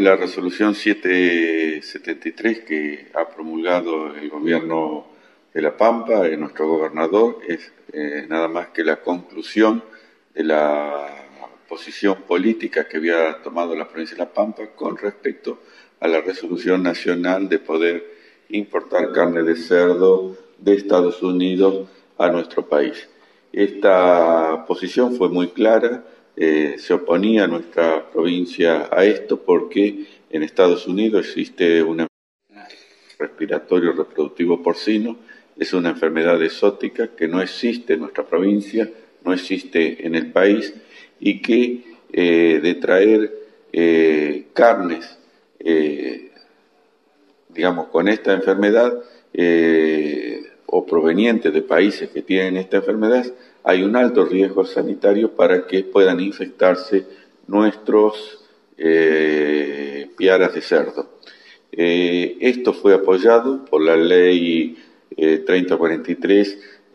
la resolución 773 que ha promulgado el gobierno de La Pampa, nuestro gobernador, es nada más que la conclusión de la posición política que había tomado la provincia de La Pampa con respecto a la resolución nacional de poder importar carne de cerdo de Estados Unidos a nuestro país. Esta posición fue muy clara. Se oponía a nuestra provincia a esto porque en Estados Unidos existe una enfermedad respiratorio reproductivo porcino, es una enfermedad exótica que no existe en nuestra provincia, no existe en el país y que de traer carnes, digamos, con esta enfermedad o provenientes de países que tienen esta enfermedad, hay un alto riesgo sanitario para que puedan infectarse nuestros piaras de cerdo. Esto fue apoyado por la ley 3043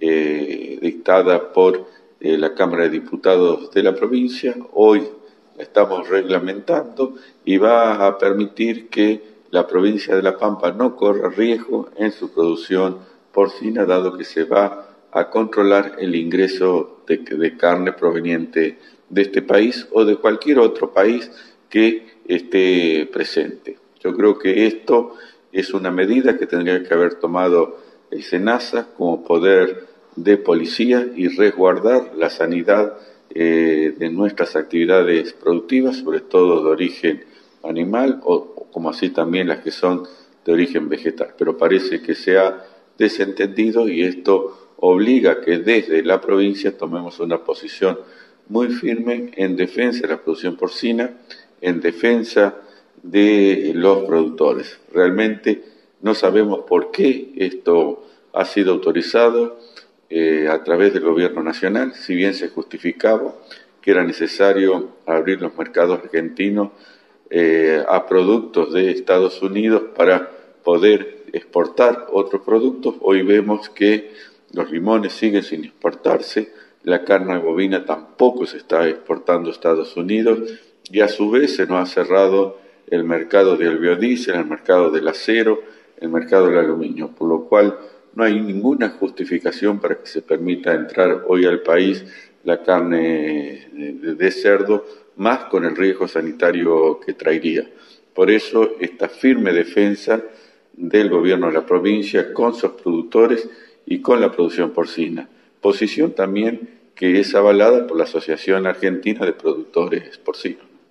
dictada por la Cámara de Diputados de la provincia. Hoy la estamos reglamentando y va a permitir que la provincia de La Pampa no corra riesgo en su producción porcina, dado que se va a controlar el ingreso de carne proveniente de este país o de cualquier otro país que esté presente. Yo creo que esto es una medida que tendría que haber tomado el SENASA como poder de policía y resguardar la sanidad de nuestras actividades productivas, sobre todo de origen animal o como así también las que son de origen vegetal. Pero parece que se ha desentendido y esto obliga a que desde la provincia tomemos una posición muy firme en defensa de la producción porcina, en defensa de los productores. Realmente no sabemos por qué esto ha sido autorizado a través del gobierno nacional, si bien se justificaba que era necesario abrir los mercados argentinos a productos de Estados Unidos para poder exportar otros productos. Hoy vemos que los limones siguen sin exportarse, la carne bovina tampoco se está exportando a Estados Unidos y a su vez se nos ha cerrado el mercado del biodiesel, el mercado del acero, el mercado del aluminio, por lo cual no hay ninguna justificación para que se permita entrar hoy al país la carne de cerdo, más con el riesgo sanitario que traería. Por eso esta firme defensa del gobierno de la provincia con sus productores y con la producción porcina. Posición también que es avalada por la Asociación Argentina de Productores Porcinos.